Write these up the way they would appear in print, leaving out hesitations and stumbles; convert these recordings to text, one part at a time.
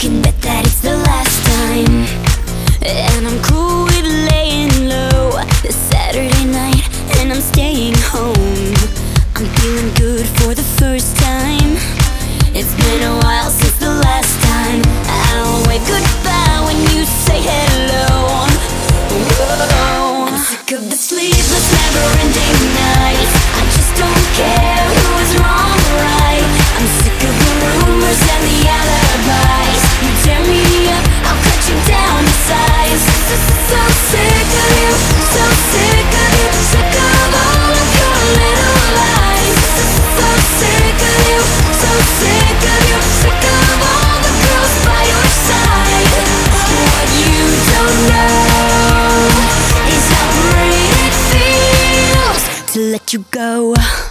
can bet that it's the last time. And I'm cool with laying low this Saturday night, and I'm staying home. I'm feeling good for the first time. It's been a while since the last time. I'll wave goodbye when you say hello. Whoa. I'm sick of the sleepless, never-ending nights. I just don't care who is wrong or right. I'm sick of the rumors and the alibis. You tear me up, I'll cut you down to size. So sick of you, so sick of you, sick of all of your little lies. So sick of you, so sick of you, sick of all the girls by your side. What you don't know is how great it feels to let you go.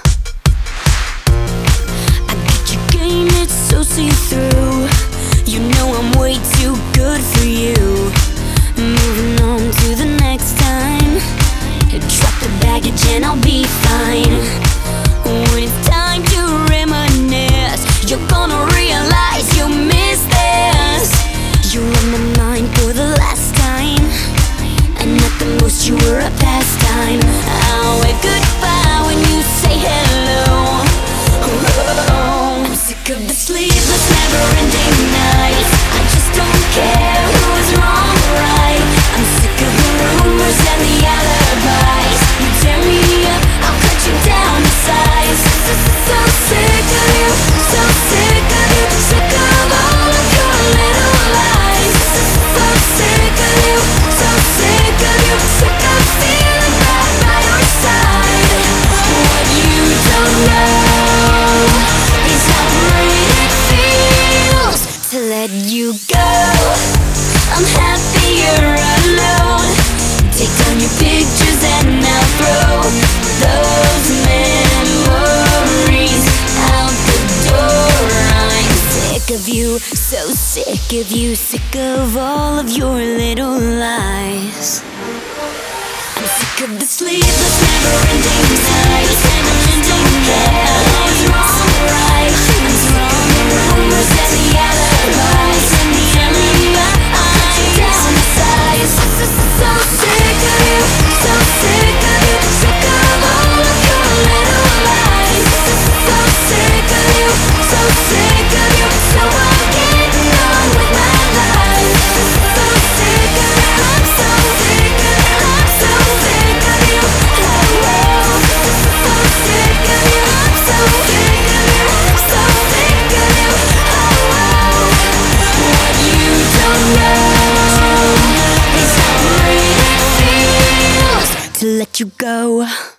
I get your game, it's so see-through. You know I'm way too good for you. Moving on to the next time. Drop the baggage and I'll be fine. When it's time to reminisce, you're gonna realize you missed this. You're on my mind for the last time, and at the most you were a pastime. I'll wave goodbye when you say hello. Oh, I'm sick of the sleepless, never-ending nights. I just don't care who is wrong or right. I'm sick of the rumors and the alibis. You tear me up, I'll cut you down to size. So sick of you, so sick of you, sick of all of your little lies. So sick of you, so sick of you, sick of feeling bad by your side. What you don't know is how great it feels to let you go. I'm happier alone. Take down your pictures and I'll throw those memories out the door. I'm sick of you, so sick of you, sick of all of your little lies. I'm sick of the sleepless, never-ending nights. Don't care who's wrong or right. I'm sick of the rumors and the alibis. And tear me up, I'm down to size. So sick of you, so sick of you, sick of all of your little lies. So sick of you, so sick of you, so I'm getting on with my life. So sick of you, I'm so sick of you, I'm so sick of you. Oh, so sick of you, I'm so sick of you, I'm so sick of you. Oh, what you don't know is how great it feels to let you go.